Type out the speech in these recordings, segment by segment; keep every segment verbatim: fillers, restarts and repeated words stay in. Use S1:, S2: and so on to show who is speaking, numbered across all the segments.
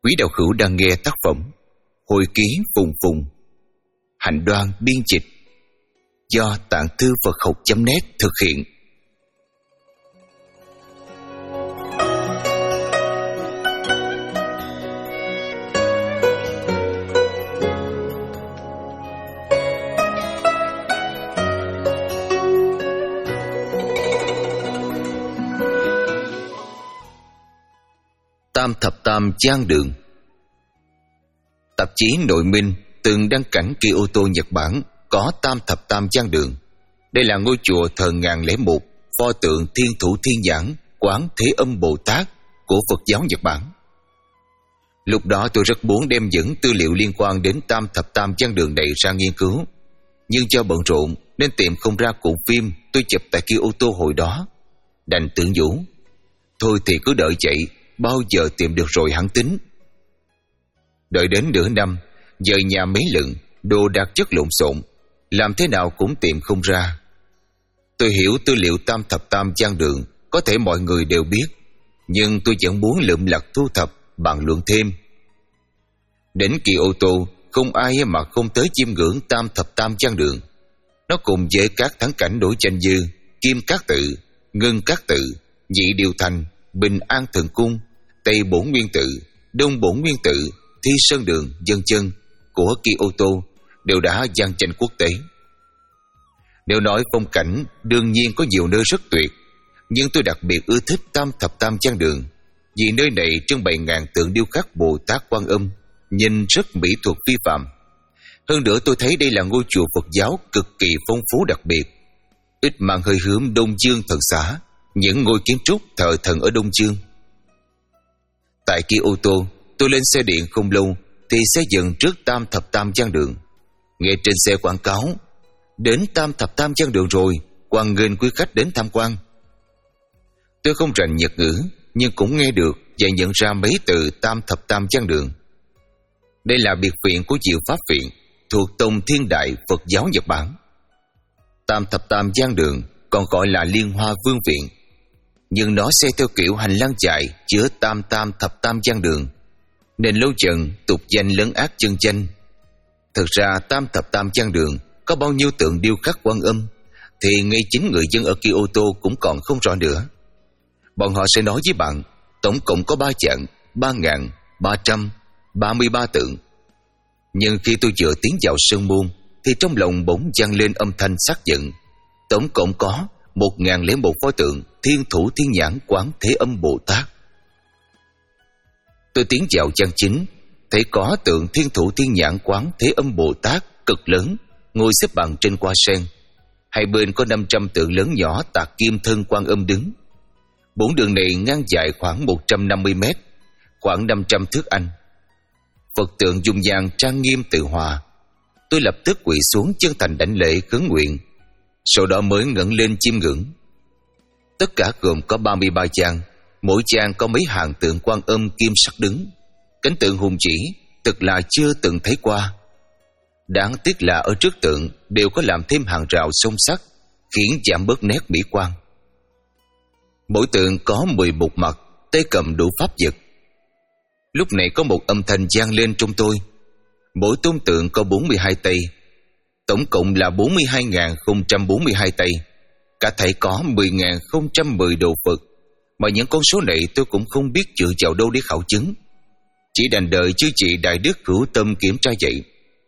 S1: Quý đạo hữu đang nghe tác phẩm Hồi ký Phùng Phùng, Hạnh Đoan biên dịch, do Tạng Thư Phật Học chấm net thực hiện. Tam Thập Tam Giang Đường. Tạp chí Nội Minh từng đăng cảnh Kyoto, Nhật Bản có Tam Thập Tam Giang Đường. Đây là ngôi chùa thờ ngàn lẻ một pho tượng Thiên Thủ Thiên Nhãn Quán Thế Âm Bồ Tát của Phật giáo Nhật Bản. Lúc đó tôi rất muốn đem những tư liệu liên quan đến Tam Thập Tam Giang Đường này ra nghiên cứu, nhưng do bận rộn nên tìm không ra cuộn phim tôi chụp tại Kyoto hồi đó. Đành tự nhủ, thôi thì cứ đợi vậy, bao giờ tìm được rồi hẳn tính. Đợi đến nửa năm, dời nhà mấy lần, đồ đạc chất lộn xộn, làm thế nào cũng tìm không ra. Tôi hiểu tư liệu Tam Thập Tam Giang Đường có thể mọi người đều biết, nhưng tôi vẫn muốn lượm lặt thu thập, bàn luận thêm. Đến Kyoto, không ai mà không tới chiêm ngưỡng Tam Thập Tam Giang Đường. Nó cùng với các thắng cảnh Đỗ Chanh Dư, Kim Cát Tự, Ngân Cát Tự, Nhị Điều Thành, Bình An Thần Cung, Tây Bổn Nguyên Tự, Đông Bổn Nguyên Tự, Thi Sơn Đường, Dân Chân của Kyoto đều đã vang danh quốc tế. Nếu nói phong cảnh, đương nhiên có nhiều nơi rất tuyệt, nhưng tôi đặc biệt ưa thích Tam Thập Tam Giang Đường vì nơi này trưng bày ngàn tượng điêu khắc Bồ Tát Quan Âm, nhìn rất mỹ thuật phi phàm. Hơn nữa tôi thấy đây là ngôi chùa Phật giáo cực kỳ phong phú đặc biệt, ít mang hơi hướng Đông Dương thần xã, những ngôi kiến trúc thờ thần ở Đông Dương. Tại Kyoto, tôi lên xe điện không lâu thì xe dừng trước Tam Thập Tam Giang Đường. Nghe trên xe quảng cáo, đến Tam Thập Tam Giang Đường rồi, hoan nghênh quý khách đến tham quan. Tôi không rành Nhật ngữ, nhưng cũng nghe được và nhận ra mấy từ Tam Thập Tam Giang Đường. Đây là biệt viện của Diệu Pháp Viện, thuộc Tông Thiên Đại Phật giáo Nhật Bản. Tam Thập Tam Giang Đường còn gọi là Liên Hoa Vương Viện, nhưng nó xây theo kiểu hành lang dài chứa Tam Tam Thập Tam Giang Đường, nên lâu dần tục danh lấn át chân danh. Thực ra Tam Thập Tam Giang Đường có bao nhiêu tượng điêu khắc Quan Âm thì ngay chính người dân ở Kyoto cũng còn không rõ nữa. Bọn họ sẽ nói với bạn tổng cộng có ba chặng, ba ngàn ba trăm ba mươi ba tượng. Nhưng khi tôi vừa tiến vào sơn môn thì trong lòng bỗng vang lên âm thanh xác nhận, tổng cộng có một ngàn lẻ một pho tượng Thiên Thủ Thiên Nhãn Quán Thế Âm Bồ Tát. Tôi tiến vào trang chính, thấy có tượng Thiên Thủ Thiên Nhãn Quán Thế Âm Bồ Tát cực lớn, ngồi xếp bằng trên hoa sen. Hai bên có năm trăm tượng lớn nhỏ tạc kim thân Quan Âm đứng. Bốn đường này ngang dài khoảng một trăm năm mươi mét, khoảng năm trăm thước Anh. Phật tượng dung nhan trang nghiêm tự hòa. Tôi lập tức quỳ xuống chân thành đảnh lễ khấn nguyện, sau đó mới ngẩng lên chiêm ngưỡng. Tất cả gồm có ba mươi ba trang, mỗi trang có mấy hàng tượng Quan Âm kim sắc đứng. Cảnh tượng hùng vĩ, thực là chưa từng thấy qua. Đáng tiếc là ở trước tượng đều có làm thêm hàng rào song sắt, khiến giảm bớt nét mỹ quan. Mỗi tượng có mười một mặt, tay cầm đủ pháp vật. Lúc này có một âm thanh vang lên trong tôi. Mỗi tôn tượng có bốn mươi hai tay, tổng cộng là bốn mươi hai nghìn không trăm bốn mươi hai tay. Cả thảy có mười nghìn không trăm mười đồ Phật, mà những con số này tôi cũng không biết dựa vào đâu để khảo chứng, chỉ đành đợi chư chị Đại Đức hữu tâm kiểm tra vậy.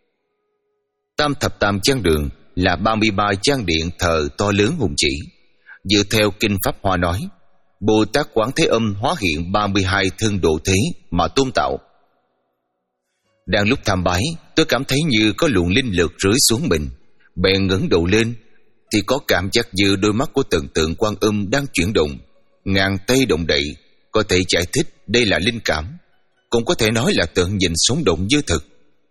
S1: Tam Thập Tam Giang Đường là ba mươi ba giang điện thờ to lớn hùng vĩ. Dựa theo Kinh Pháp Hoa nói, Bồ Tát Quán Thế Âm hóa hiện ba mươi hai thân độ thế mà tôn tạo. Đang lúc tham bái, tôi cảm thấy như có luồng linh lực rưới xuống mình, bèn ngẩng đầu lên thì có cảm giác như đôi mắt của từng tượng Quan Âm đang chuyển động, ngàn tay động đậy. Có thể giải thích đây là linh cảm, cũng có thể nói là tượng nhìn sống động như thực.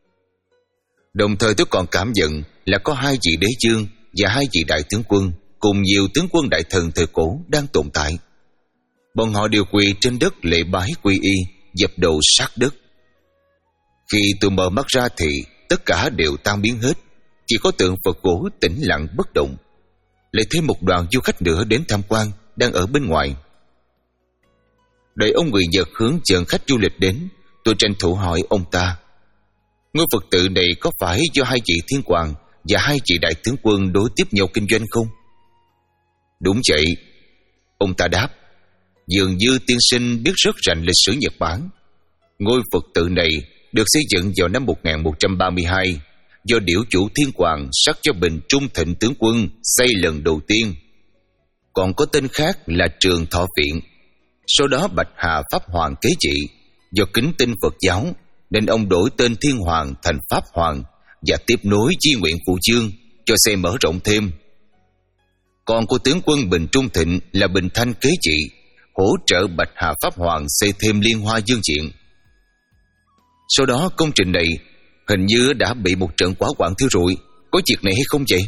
S1: Đồng thời tôi còn cảm nhận là có hai vị đế vương và hai vị đại tướng quân cùng nhiều tướng quân đại thần thời cổ đang tồn tại. Bọn họ đều quỳ trên đất lễ bái quy y, dập đầu sát đất. Khi tôi mở mắt ra thì tất cả đều tan biến hết, chỉ có tượng Phật gỗ tĩnh lặng bất động. Lại thêm một đoàn du khách nữa đến tham quan đang ở bên ngoài. Đợi ông người Nhật hướng dẫn khách du lịch đến, Tôi tranh thủ hỏi ông ta: ngôi Phật tự này có phải do hai vị thiên hoàng và hai vị đại tướng quân đối tiếp nhau kinh doanh không? Đúng vậy, ông ta đáp. Dường như tiên sinh biết rất rành lịch sử Nhật Bản. Ngôi Phật tự này được xây dựng vào năm một nghìn một trăm ba mươi hai do điểu chủ thiên hoàng sắc cho Bình Trung Thịnh tướng quân xây lần đầu tiên. Còn có tên khác là Trường Thọ Viện. Sau đó Bạch Hà Pháp Hoàng kế trị. Do kính tin Phật giáo nên ông đổi tên Thiên Hoàng thành Pháp Hoàng và tiếp nối chi nguyện Phụ Dương cho xây mở rộng thêm. Còn của tướng quân Bình Trung Thịnh là Bình Thanh kế trị, hỗ trợ Bạch Hà Pháp Hoàng xây thêm Liên Hoa Dương Diện. Sau đó công trình này hình như đã bị một trận hỏa hoạn thiêu rụi. Có việc này hay không vậy?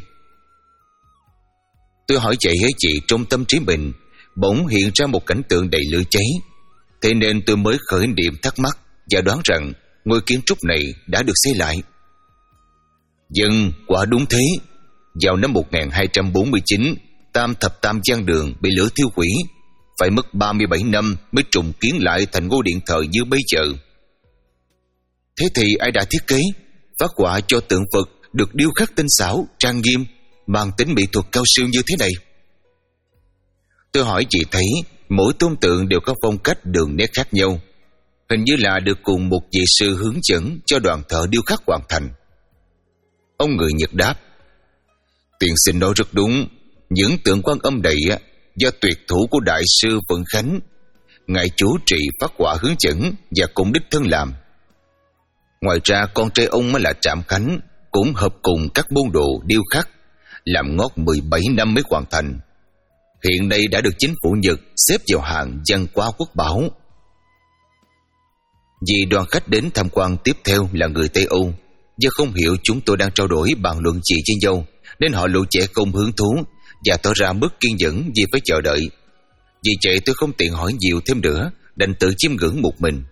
S1: Tôi hỏi vậy ấy chị, trong tâm trí mình bỗng hiện ra một cảnh tượng đầy lửa cháy. Thế nên tôi mới khởi niệm thắc mắc và đoán rằng ngôi kiến trúc này đã được xây lại. Dân, quả đúng thế. Vào năm một nghìn hai trăm bốn mươi chín, Tam Thập Tam Giang Đường bị lửa thiêu hủy. Phải mất ba mươi bảy năm mới trùng kiến lại thành ngôi điện thờ như bây giờ. Thế thì ai đã thiết kế, phát họa cho tượng Phật được điêu khắc tinh xảo, trang nghiêm, mang tính mỹ thuật cao siêu như thế này? Tôi hỏi chị thấy mỗi tôn tượng đều có phong cách đường nét khác nhau, hình như là được cùng một vị sư hướng dẫn cho đoàn thợ điêu khắc hoàn thành. Ông người Nhật đáp: tiên sinh nói rất đúng. Những tượng Quan Âm này do tuyệt thủ của đại sư Vận Khánh, ngài chủ trì phát họa hướng dẫn và cũng đích thân làm. Ngoài ra con trai ông là Trạm Khánh cũng hợp cùng các môn đồ điêu khắc, làm ngót mười bảy năm mới hoàn thành. Hiện nay đã được chính phủ Nhật xếp vào hạng văn hóa quốc bảo. Vì đoàn khách đến tham quan tiếp theo là người Tây Âu, do không hiểu chúng tôi đang trao đổi bàn luận gì với nhau, nên họ lộ vẻ không hứng thú và tỏ ra mất kiên nhẫn vì phải chờ đợi. Vì vậy tôi không tiện hỏi nhiều thêm nữa, đành tự chiêm ngưỡng một mình.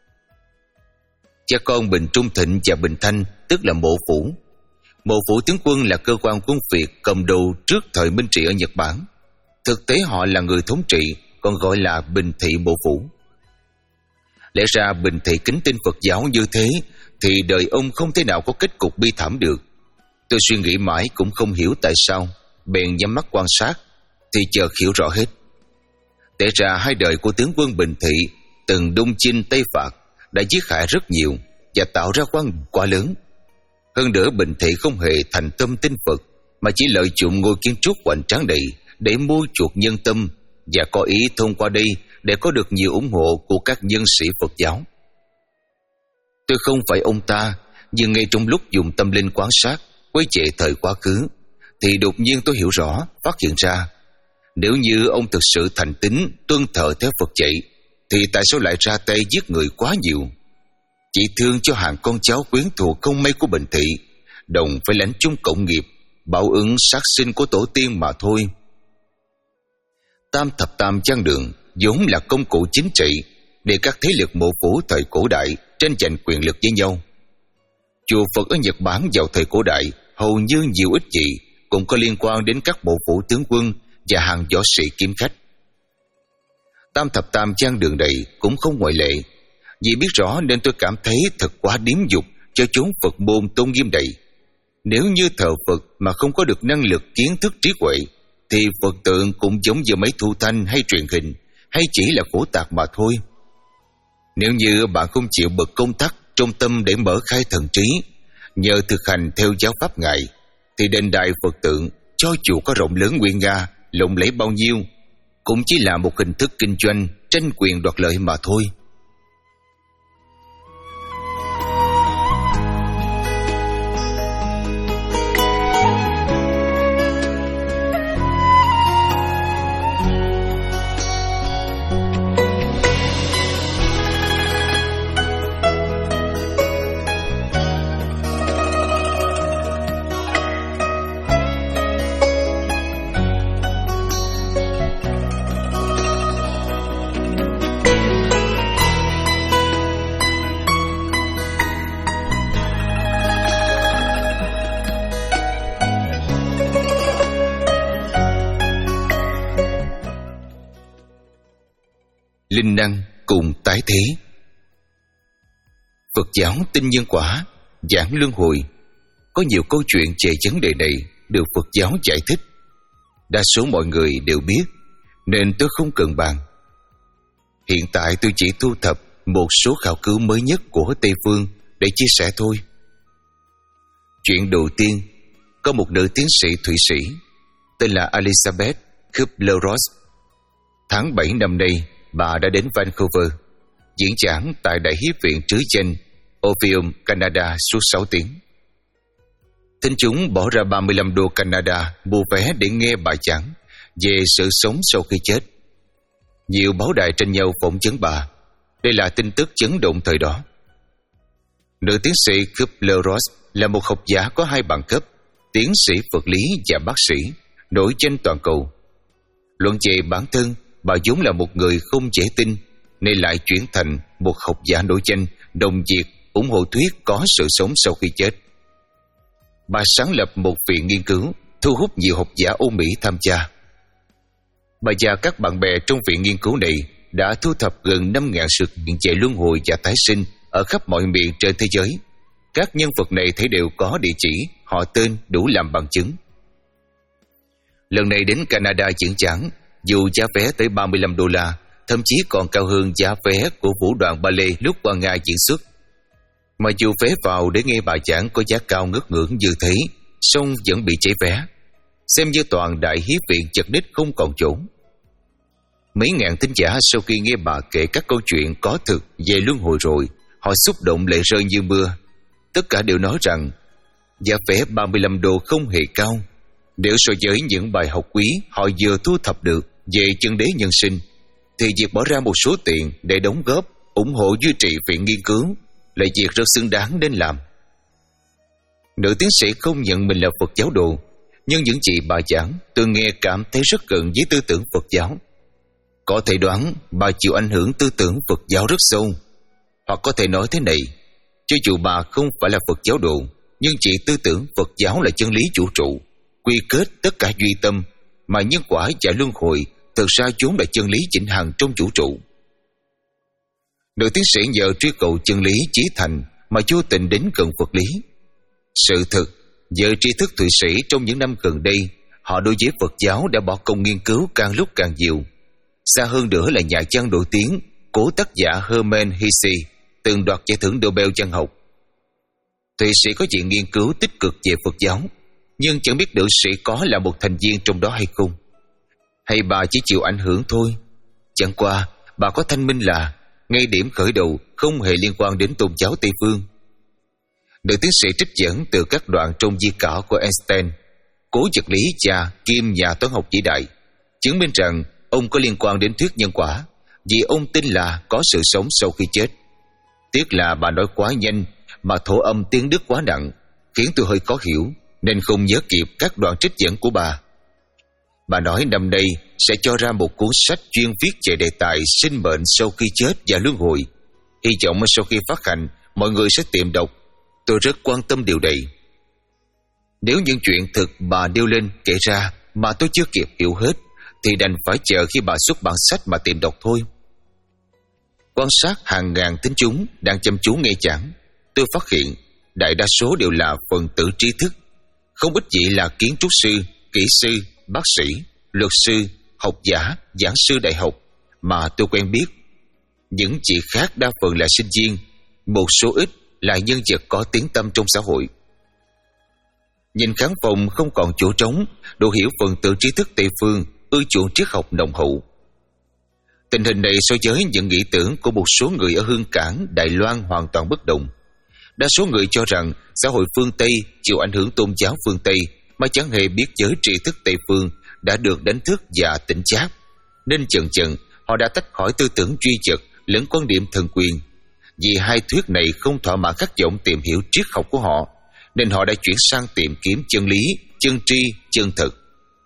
S1: Cha con Bình Trung Thịnh và Bình Thanh tức là Mộ Phủ. Mộ Phủ tướng quân là cơ quan quân Việt cầm đầu trước thời Minh trị ở Nhật Bản. Thực tế họ là người thống trị, còn gọi là Bình Thị Mộ Phủ. Lẽ ra Bình Thị kính tin Phật giáo như thế thì đời ông không thể nào có kết cục bi thảm được. Tôi suy nghĩ mãi cũng không hiểu tại sao, bèn nhắm mắt quan sát thì chợt hiểu rõ hết. Té ra hai đời của tướng quân Bình Thị từng đông chinh Tây Phạt đã giết hại rất nhiều và tạo ra khoan quá lớn. Hơn nữa Bình Thị không hề thành tâm tin Phật, mà chỉ lợi dụng ngôi kiến trúc hoành tráng này để mua chuộc nhân tâm và có ý thông qua đây để có được nhiều ủng hộ của các nhân sĩ Phật giáo. Tôi không phải ông ta, nhưng ngay trong lúc dùng tâm linh quan sát, quay về thời quá khứ, thì đột nhiên tôi hiểu rõ, phát hiện ra nếu như ông thực sự thành tín tuân thờ theo Phật dạy, thì tại sao lại ra tay giết người quá nhiều? Chỉ thương cho hàng con cháu quyến thuộc không may của Bình Thị, đồng phải lãnh chung cộng nghiệp, báo ứng sát sinh của tổ tiên mà thôi. Tam Thập Tam Giang Đường vốn là công cụ chính trị để các thế lực mộ phủ thời cổ đại tranh giành quyền lực với nhau. Chùa Phật ở Nhật Bản vào thời cổ đại hầu như nhiều ít gì cũng có liên quan đến các mộ phủ tướng quân và hàng võ sĩ kiếm khách. Tam Thập Tam Giang Đường này cũng không ngoại lệ. Vì biết rõ nên tôi cảm thấy thật quá điếm dục cho chốn Phật môn tôn nghiêm này. Nếu như thờ Phật mà không có được năng lực kiến thức trí huệ, thì Phật tượng cũng giống như máy thu thanh hay truyền hình, hay chỉ là khổ tạc mà thôi. Nếu như bạn không chịu bật công tắc trong tâm để mở khai thần trí, nhờ thực hành theo giáo pháp Ngài, thì đền đài Phật tượng cho dù có rộng lớn nguy nga, lộng lẫy bao nhiêu, cũng chỉ là một hình thức kinh doanh tranh quyền đoạt lợi mà thôi. Linh năng cùng tái thế. Phật giáo tin nhân quả, giảng luân hồi. Có nhiều câu chuyện về vấn đề này được Phật giáo giải thích. Đa số mọi người đều biết, nên tôi không cần bàn. Hiện tại tôi chỉ thu thập một số khảo cứu mới nhất của Tây Phương để chia sẻ thôi. Chuyện đầu tiên, có một nữ tiến sĩ Thụy Sĩ tên là Elizabeth Kubler-Ross. Tháng bảy năm nay, bà đã đến Vancouver diễn giảng tại Đại Hiệp viện trứ danh Orpheum, Canada suốt sáu tiếng. Thính chúng bỏ ra ba mươi lăm đô Canada mua vé để nghe bà giảng về sự sống sau khi chết. Nhiều báo đài tranh nhau phỏng vấn bà. Đây là tin tức chấn động thời đó. Nữ tiến sĩ Kubler-Ross là một học giả có hai bằng cấp, tiến sĩ vật lý và bác sĩ, nổi danh toàn cầu. Luận về bản thân, bà vốn là một người không dễ tin, nên lại chuyển thành một học giả nổi danh, đồng diệt, ủng hộ thuyết có sự sống sau khi chết. Bà sáng lập một viện nghiên cứu, thu hút nhiều học giả Âu Mỹ tham gia. Bà và các bạn bè trong viện nghiên cứu này đã thu thập gần năm nghìn sự kiện về luân hồi và tái sinh ở khắp mọi miền trên thế giới. Các nhân vật này thấy đều có địa chỉ, họ tên đủ làm bằng chứng. Lần này đến Canada diễn giảng, dù giá vé tới ba mươi lăm đô la, thậm chí còn cao hơn giá vé của vũ đoàn ballet lúc qua Nga diễn xuất. Mà dù vé vào để nghe bà giảng có giá cao ngất ngưỡng như thế, song vẫn bị cháy vé, xem như toàn Đại Hiệp viện chật ních không còn chỗ. Mấy ngàn thính giả sau khi nghe bà kể các câu chuyện có thực về luân hồi rồi, họ xúc động lệ rơi như mưa. Tất cả đều nói rằng giá vé ba mươi lăm đô không hề cao. Nếu so với những bài học quý họ vừa thu thập được về chân đế nhân sinh, thì việc bỏ ra một số tiền để đóng góp, ủng hộ duy trì viện nghiên cứu là việc rất xứng đáng nên làm. Nữ tiến sĩ không nhận mình là Phật giáo đồ, nhưng những gì bà giảng tôi nghe cảm thấy rất gần với tư tưởng Phật giáo. Có thể đoán bà chịu ảnh hưởng tư tưởng Phật giáo rất sâu. Hoặc có thể nói thế này, cho dù bà không phải là Phật giáo đồ, nhưng chỉ tư tưởng Phật giáo là chân lý vũ trụ, quy kết tất cả duy tâm, mà nhân quả và luân hồi thực ra vốn là chân lý vĩnh hằng trong vũ trụ. Nữ tiến sĩ nhờ truy cầu chân lý chí thành mà vô tình đến gần Phật lý. Sự thực, với tri thức Thụy Sĩ trong những năm gần đây, họ đối với Phật giáo đã bỏ công nghiên cứu càng lúc càng nhiều. Xa hơn nữa là nhà văn nổi tiếng, cố tác giả Hermann Hesse, từng đoạt giải thưởng Nobel văn học. Thụy Sĩ có chuyện nghiên cứu tích cực về Phật giáo, nhưng chẳng biết nữ sĩ có là một thành viên trong đó hay không. Hay bà chỉ chịu ảnh hưởng thôi. Chẳng qua, bà có thanh minh là ngay điểm khởi đầu không hề liên quan đến tôn giáo Tây Phương. Nữ tiến sĩ trích dẫn từ các đoạn trong di cảo của Einstein, cố vật lý và kiêm nhà toán học vĩ đại, chứng minh rằng ông có liên quan đến thuyết nhân quả, vì ông tin là có sự sống sau khi chết. Tiếc là bà nói quá nhanh, mà thổ âm tiếng Đức quá nặng, khiến tôi hơi khó hiểu, nên không nhớ kịp các đoạn trích dẫn của bà. Bà nói năm nay sẽ cho ra một cuốn sách chuyên viết về đề tài sinh mệnh sau khi chết và luân hồi. Hy vọng sau khi phát hành, mọi người sẽ tìm đọc. Tôi rất quan tâm điều này. Nếu những chuyện thực bà nêu lên kể ra mà tôi chưa kịp hiểu hết, thì đành phải chờ khi bà xuất bản sách mà tìm đọc thôi. Quan sát hàng ngàn tín chúng đang chăm chú nghe giảng, tôi phát hiện đại đa số đều là phần tử trí thức, không ít gì là kiến trúc sư, kỹ sư, bác sĩ, luật sư, học giả, giảng sư đại học mà tôi quen biết. Những chị khác đa phần là sinh viên, một số ít là nhân vật có tiếng tăm trong xã hội. Nhìn khán phòng không còn chỗ trống, đủ hiểu phần tử trí thức Tây Phương ưa chuộng triết học nồng hậu. Tình hình này so với những nghĩ tưởng của một số người ở Hương Cảng, Đài Loan hoàn toàn bất đồng. Đa số người cho rằng xã hội phương Tây chịu ảnh hưởng tôn giáo phương Tây mà chẳng hề biết giới tri thức Tây Phương đã được đánh thức và tỉnh giác, nên chần chần họ đã tách khỏi tư tưởng duy vật lẫn quan điểm thần quyền. Vì hai thuyết này không thỏa mãn khát vọng tìm hiểu triết học của họ, nên họ đã chuyển sang tìm kiếm chân lý, chân tri, chân thực.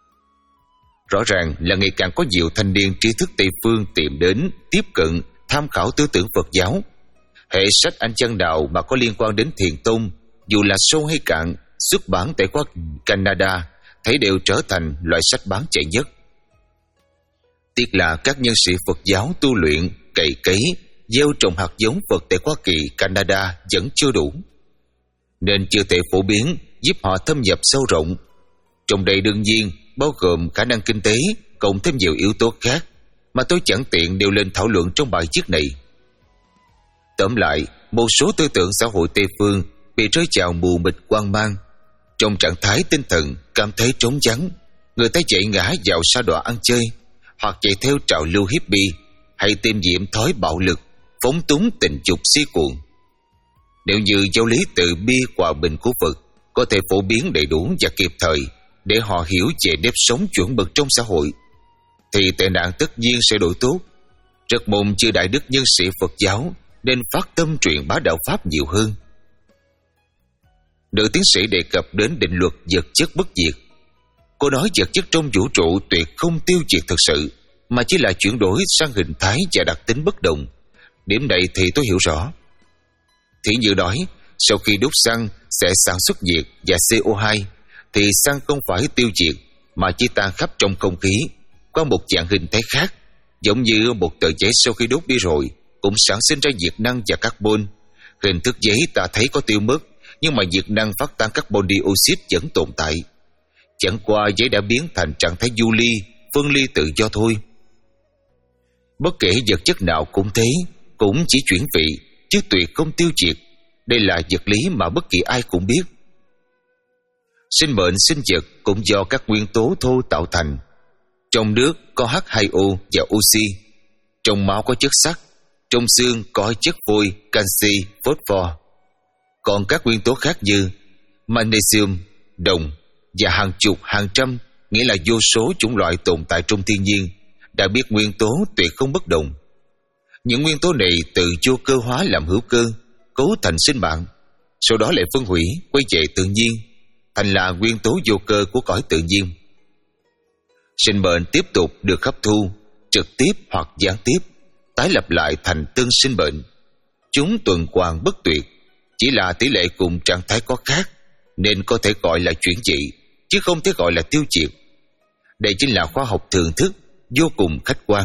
S1: Rõ ràng là ngày càng có nhiều thanh niên trí thức Tây Phương tìm đến, tiếp cận, tham khảo tư tưởng Phật giáo. Hệ sách Anh Chân Đạo mà có liên quan đến Thiền Tông, dù là sâu hay cạn, xuất bản tại quốc Canada, thấy đều trở thành loại sách bán chạy nhất. Tiếc là các nhân sĩ Phật giáo tu luyện, cày cấy, gieo trồng hạt giống vật tại Hoa Kỳ, Canada vẫn chưa đủ, nên chưa thể phổ biến giúp họ thâm nhập sâu rộng. Trong đây đương nhiên bao gồm khả năng kinh tế cộng thêm nhiều yếu tố khác mà tôi chẳng tiện nêu lên thảo luận trong bài viết này. Tóm lại, một số tư tưởng xã hội Tây phương bị rơi vào mù mịt hoang mang. Trong trạng thái tinh thần cảm thấy trống vắng, người ta chạy ngã vào sa đọa ăn chơi, hoặc chạy theo trào lưu hippie, hay tiêm nhiễm thói bạo lực, phóng túng tình dục si cuồng. Nếu như giáo lý từ bi hòa bình của Phật có thể phổ biến đầy đủ và kịp thời để họ hiểu về nếp sống chuẩn mực trong xã hội, thì tệ nạn tất nhiên sẽ đổi tốt. Rất mong chư đại đức nhân sĩ Phật giáo nên phát tâm truyền bá đạo Pháp nhiều hơn. Nữ tiến sĩ đề cập đến định luật vật chất bất diệt. Cô nói vật chất trong vũ trụ tuyệt không tiêu diệt thực sự, mà chỉ là chuyển đổi sang hình thái và đặc tính bất đồng. Điểm này thì tôi hiểu rõ. Thì như nói, sau khi đốt xăng sẽ sản xuất nhiệt và xê o hai, thì xăng không phải tiêu diệt mà chỉ tan khắp trong không khí qua một dạng hình thái khác, giống như một tờ giấy sau khi đốt đi rồi cũng sản sinh ra nhiệt năng và carbon. Hình thức giấy ta thấy có tiêu mất, nhưng mà nhiệt năng phát tán carbon dioxide vẫn tồn tại. Chẳng qua giấy đã biến thành trạng thái du ly, phân ly tự do thôi. Bất kể vật chất nào cũng thế, cũng chỉ chuyển vị, chứ tuyệt không tiêu diệt. Đây là vật lý mà bất kỳ ai cũng biết. Sinh mệnh sinh vật cũng do các nguyên tố thô tạo thành. Trong nước có H hai O và oxy, trong máu có chất sắt, trong xương có chất vôi, canxi, phosphor. Còn các nguyên tố khác như magnesium, đồng và hàng chục hàng trăm, nghĩa là vô số chủng loại tồn tại trong thiên nhiên, đã biết nguyên tố tuyệt không bất đồng. Những nguyên tố này từ vô cơ hóa làm hữu cơ, cấu thành sinh mạng, sau đó lại phân hủy quay về tự nhiên, thành là nguyên tố vô cơ của cõi tự nhiên. Sinh mệnh tiếp tục được hấp thu, trực tiếp hoặc gián tiếp, tái lập lại thành tân sinh mệnh. Chúng tuần hoàn bất tuyệt, chỉ là tỷ lệ cùng trạng thái có khác, nên có thể gọi là chuyển dị, chứ không thể gọi là tiêu diệt. Đây chính là khoa học thường thức, vô cùng khách quan.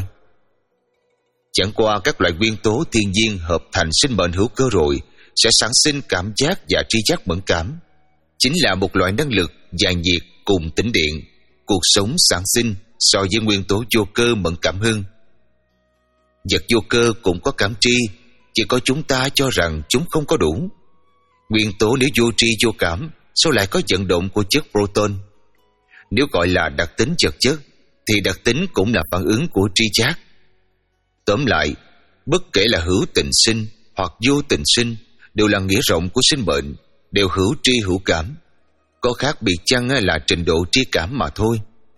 S1: Chẳng qua các loại nguyên tố thiên nhiên hợp thành sinh mệnh hữu cơ rồi sẽ sản sinh cảm giác và tri giác mẫn cảm, chính là một loại năng lực và nhiệt cùng tĩnh điện. Cuộc sống sản sinh so với nguyên tố vô cơ mẫn cảm hơn. Vật vô cơ cũng có cảm tri, chỉ có chúng ta cho rằng chúng không có đủ. Nguyên tố nếu vô tri vô cảm, sao lại có vận động của chất proton? Nếu gọi là đặc tính vật chất, thì đặc tính cũng là phản ứng của tri giác. Tóm lại, bất kể là hữu tình sinh hoặc vô tình sinh, đều là nghĩa rộng của sinh mệnh, đều hữu tri hữu cảm. Có khác biệt chăng là trình độ tri cảm mà thôi.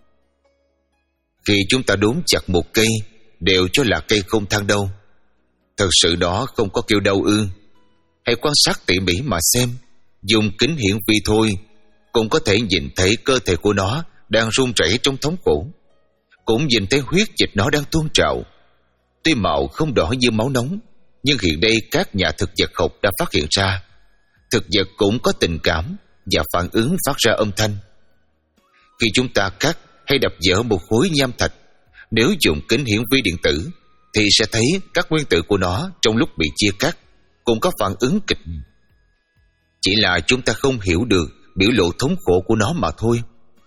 S1: Khi chúng ta đốn chặt một cây, đều cho là cây không than đau. Thật sự đó không có kêu đau ư? Hãy quan sát tỉ mỉ mà xem, dùng kính hiển vi thôi cũng có thể nhìn thấy cơ thể của nó đang run rẩy trong thống khổ, cũng nhìn thấy huyết dịch nó đang tuôn trào. Tuy màu không đỏ như máu nóng, nhưng hiện đây các nhà thực vật học đã phát hiện ra thực vật cũng có tình cảm và phản ứng phát ra âm thanh. Khi chúng ta cắt hay đập vỡ một khối nham thạch, nếu dùng kính hiển vi điện tử thì sẽ thấy các nguyên tử của nó trong lúc bị chia cắt cũng có phản ứng kịch. Chỉ là chúng ta không hiểu được biểu lộ thống khổ của nó mà thôi.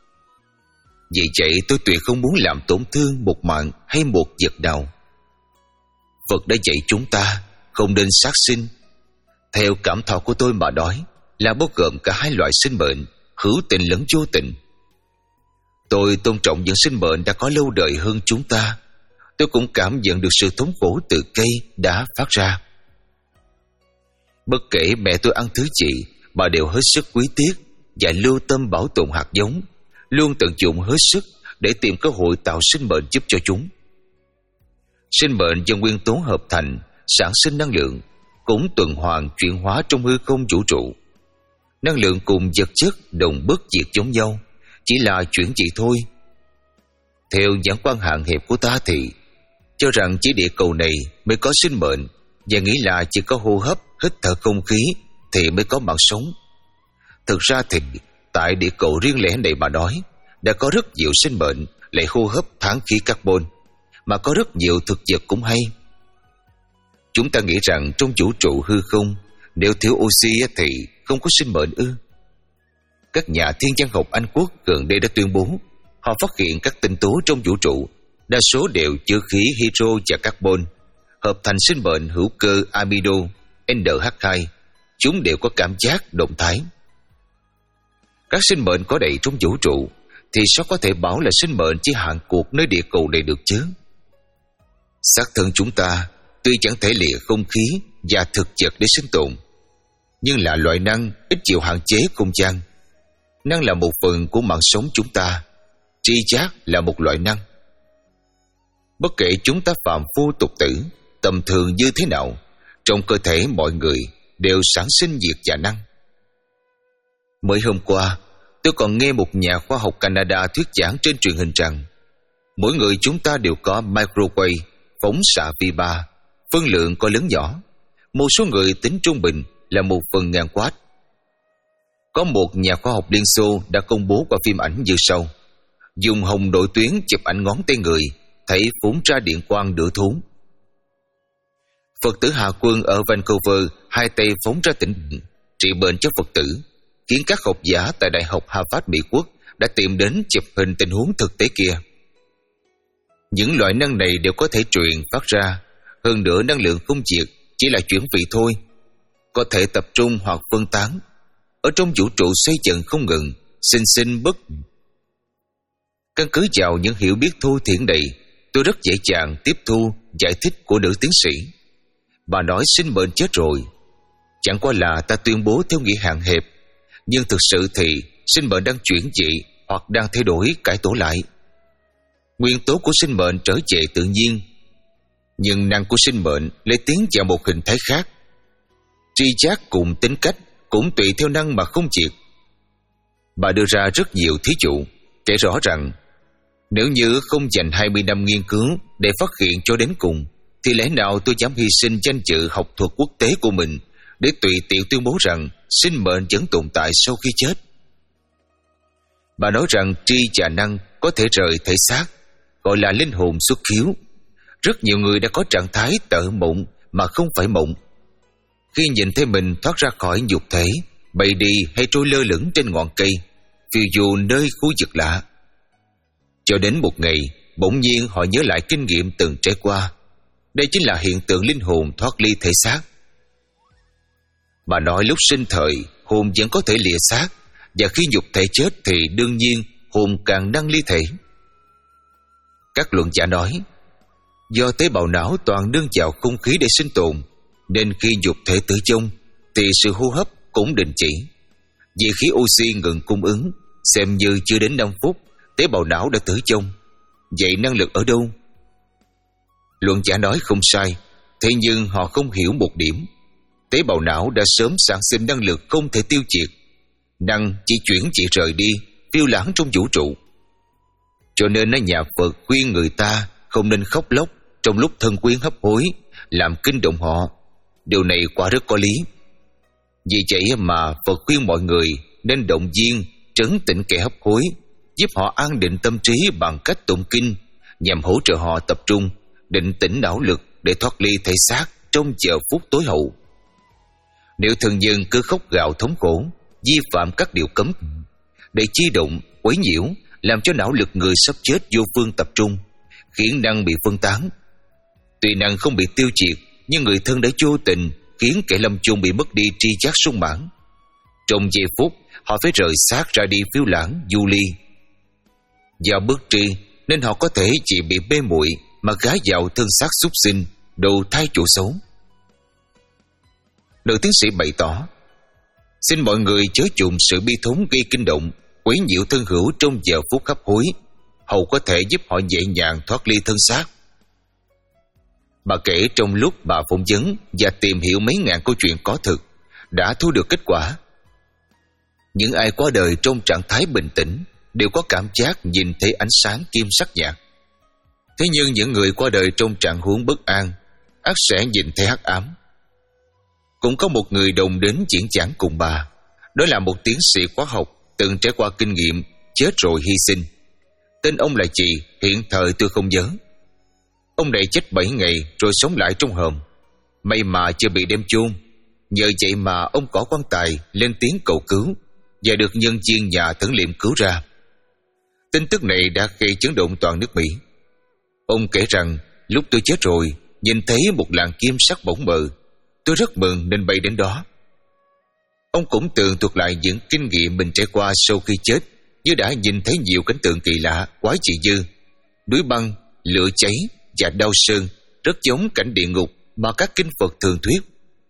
S1: Vì vậy tôi tuyệt không muốn làm tổn thương một mạng hay một vật nào. Phật đã dạy chúng ta không nên sát sinh. Theo cảm thọ của tôi mà nói, là bao gồm cả hai loại sinh mệnh, hữu tình lẫn vô tình. Tôi tôn trọng những sinh mệnh đã có lâu đời hơn chúng ta. Tôi cũng cảm nhận được sự thống khổ từ cây đã phát ra. Bất kể mẹ tôi ăn thứ gì, bà đều hết sức quý tiếc và lưu tâm bảo tồn hạt giống, luôn tận dụng hết sức để tìm cơ hội tạo sinh mệnh giúp cho chúng. Sinh mệnh do nguyên tố hợp thành, sản sinh năng lượng, cũng tuần hoàn chuyển hóa trong hư không vũ trụ. Năng lượng cùng vật chất đồng bất diệt giống nhau, chỉ là chuyển dị thôi. Theo nhãn quan hạn hẹp của ta thì cho rằng chỉ địa cầu này mới có sinh mệnh, và nghĩ là chỉ có hô hấp, hít thở không khí thì mới có mạng sống. Thực ra thì tại địa cầu riêng lẻ này mà nói, đã có rất nhiều sinh mệnh lại hô hấp thán khí carbon, mà có rất nhiều thực vật cũng hay. Chúng ta nghĩ rằng trong vũ trụ hư không, nếu thiếu oxy thì không có sinh mệnh ư? Các nhà thiên văn học Anh Quốc gần đây đã tuyên bố họ phát hiện các tinh tố trong vũ trụ đa số đều chứa khí hydro và carbon, hợp thành sinh mệnh hữu cơ amido en hát hai. Chúng đều có cảm giác động thái. Các sinh mệnh có đầy trong vũ trụ thì sao có thể bảo là sinh mệnh chỉ hạn cuộc nơi địa cầu này được chứ? Xác thân chúng ta tuy chẳng thể lìa không khí và thực vật để sinh tồn, nhưng là loại năng ít chịu hạn chế không gian. Năng là một phần của mạng sống chúng ta. Tri giác là một loại năng. Bất kể chúng ta phàm phu tục tử, tầm thường như thế nào, trong cơ thể mọi người đều sản sinh nhiệt và năng. Mới hôm qua, tôi còn nghe một nhà khoa học Canada thuyết giảng trên truyền hình rằng mỗi người chúng ta đều có microwave, phóng xạ vi ba, phân lượng có lớn nhỏ. Một số người tính trung bình là một phần ngàn watt. Có một nhà khoa học Liên Xô đã công bố qua phim ảnh như sau: dùng hồng nội tuyến chụp ảnh ngón tay người, thấy phóng ra điện quang nửa thốn. Phật tử Hà Quân ở Vancouver hai tay phóng ra tĩnh trị bệnh cho Phật tử, khiến các học giả tại Đại học Harvard Mỹ Quốc đã tìm đến chụp hình tình huống thực tế kia. Những loại năng này đều có thể truyền phát ra, hơn nữa năng lượng không diệt, chỉ là chuyển vị thôi, có thể tập trung hoặc phân tán. Ở trong vũ trụ xoay chậm không ngừng, sinh sinh bất. Căn cứ vào những hiểu biết thô thiển này, tôi rất dễ dàng tiếp thu giải thích của nữ tiến sĩ. Bà nói sinh mệnh chết rồi. Chẳng qua là ta tuyên bố theo nghĩa hạn hẹp, nhưng thực sự thì sinh mệnh đang chuyển dị hoặc đang thay đổi, cải tổ lại. Nguyên tố của sinh mệnh trở về tự nhiên, nhưng năng của sinh mệnh lại tiến vào một hình thái khác. Tri giác cùng tính cách cũng tùy theo năng mà không diệt. Bà đưa ra rất nhiều thí dụ, kể rõ rằng nếu như không dành hai mươi năm nghiên cứu để phát hiện cho đến cùng, thì lẽ nào tôi dám hy sinh danh dự học thuật quốc tế của mình để tùy tiện tuyên bố rằng sinh mệnh vẫn tồn tại sau khi chết. Bà nói rằng tri và năng có thể rời thể xác, gọi là linh hồn xuất khiếu. Rất nhiều người đã có trạng thái tợ mộng mà không phải mộng. Khi nhìn thấy mình thoát ra khỏi nhục thể, bay đi hay trôi lơ lửng trên ngọn cây, phiêu du nơi khu vực lạ. Cho đến một ngày, bỗng nhiên họ nhớ lại kinh nghiệm từng trải qua. Đây chính là hiện tượng linh hồn thoát ly thể xác. Bà nói lúc sinh thời, hồn vẫn có thể lìa xác, và khi nhục thể chết thì đương nhiên hồn càng năng ly thể. Các luận giả nói, do tế bào não toàn nương vào không khí để sinh tồn, nên khi nhục thể tử vong thì sự hô hấp cũng đình chỉ. Vì khí oxy ngừng cung ứng, xem như chưa đến năm phút, tế bào não đã tử vong. Vậy năng lực ở đâu? Luận giả nói không sai, thế nhưng họ không hiểu một điểm. Tế bào não đã sớm sản sinh năng lực không thể tiêu diệt. Năng chỉ chuyển chỉ rời đi, phiêu lãng trong vũ trụ. Cho nên nhà Phật khuyên người ta không nên khóc lóc trong lúc thân quyến hấp hối, làm kinh động họ. Điều này quả rất có lý. Vì vậy mà Phật khuyên mọi người nên động viên, trấn tĩnh kẻ hấp hối, giúp họ an định tâm trí bằng cách tụng kinh, nhằm hỗ trợ họ tập trung, định tĩnh não lực để thoát ly thể xác trong giờ phút tối hậu. Nếu thân nhân cứ khóc gào thống khổ, vi phạm các điều cấm, để chi động, quấy nhiễu, làm cho não lực người sắp chết vô phương tập trung, khiến năng bị phân tán. Tuy năng không bị tiêu diệt, nhưng người thân đã vô tình khiến kẻ lâm chung bị mất đi tri giác sung mãn. Trong giây phút, họ phải rời xác ra đi phiêu lãng, du ly. Do bất tri nên họ có thể chỉ bị mê muội mà gá vào thân xác súc sinh, đầu thai chủ xấu. Nữ tiến sĩ bày tỏ, xin mọi người chớ dùng sự bi thống gây kinh động, quấy nhiễu thân hữu trong giờ phút hấp hối, hầu có thể giúp họ nhẹ nhàng thoát ly thân xác. Bà kể trong lúc bà phỏng vấn và tìm hiểu mấy ngàn câu chuyện có thực, đã thu được kết quả. Những ai qua đời trong trạng thái bình tĩnh đều có cảm giác nhìn thấy ánh sáng kim sắc nhạt. Thế nhưng những người qua đời trong trạng huống bất an ắt sẽ nhìn thấy hắc ám. Cũng có một người đồng đến diễn giảng cùng bà. Đó là một tiến sĩ khoa học từng trải qua kinh nghiệm chết rồi hy sinh. Tên ông là gì hiện thời tôi không nhớ. Ông này chết bảy ngày rồi sống lại trong hòm. May mà chưa bị đem chôn. Nhờ vậy mà ông Cỏ Quan Tài lên tiếng cầu cứu và được nhân viên nhà thần liệm cứu ra. Tin tức này đã gây chấn động toàn nước Mỹ. Ông kể rằng lúc tôi chết rồi, nhìn thấy một làn kim sắc bỗng mờ, tôi rất mừng nên bay đến đó. Ông cũng tường thuật lại những kinh nghiệm mình trải qua sau khi chết, như đã nhìn thấy nhiều cảnh tượng kỳ lạ, quái dị như núi băng, lửa cháy và đau sơn, rất giống cảnh địa ngục mà các kinh Phật thường thuyết.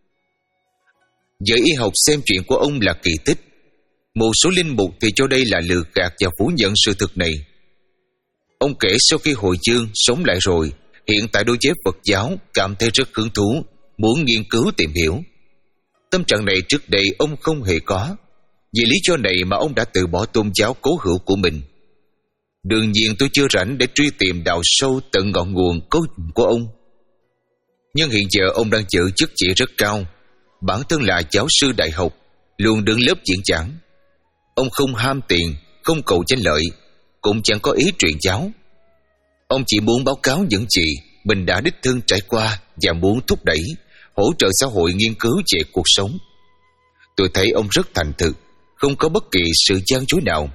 S1: Giới y học xem chuyện của ông là kỳ tích. Một số linh mục thì cho đây là lừa gạt và phủ nhận sự thực này. Ông kể sau khi hồi dương sống lại rồi, hiện tại đối với Phật giáo cảm thấy rất hứng thú, muốn nghiên cứu tìm hiểu. Tâm trạng này trước đây ông không hề có. Vì lý do này mà ông đã từ bỏ tôn giáo cố hữu của mình. Đương nhiên tôi chưa rảnh để truy tìm đào sâu tận ngọn nguồn cốt của ông. Nhưng hiện giờ ông đang giữ chức vị rất cao. Bản thân là giáo sư đại học, luôn đứng lớp diễn giảng. Ông không ham tiền, không cầu danh lợi, cũng chẳng có ý truyền giáo. Ông chỉ muốn báo cáo những gì mình đã đích thân trải qua và muốn thúc đẩy, hỗ trợ xã hội nghiên cứu về cuộc sống. Tôi thấy ông rất thành thực, không có bất kỳ sự gian dối nào.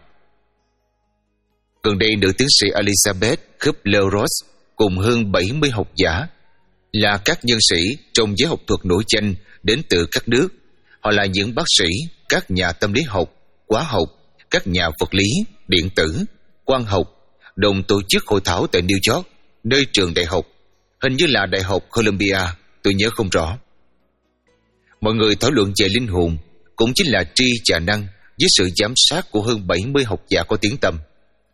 S1: Gần đây, nữ tiến sĩ Elizabeth Kubler-Ross cùng hơn bảy mươi học giả là các nhân sĩ trong giới học thuật nổi danh đến từ các nước. Họ là những bác sĩ, các nhà tâm lý học, hóa học, các nhà vật lý, điện tử, quang học, đồng tổ chức hội thảo tại New York, nơi trường đại học, hình như là Đại học Columbia, tôi nhớ không rõ. Mọi người thảo luận về linh hồn, cũng chính là tri và năng, dưới sự giám sát của hơn bảy mươi học giả có tiếng tăm.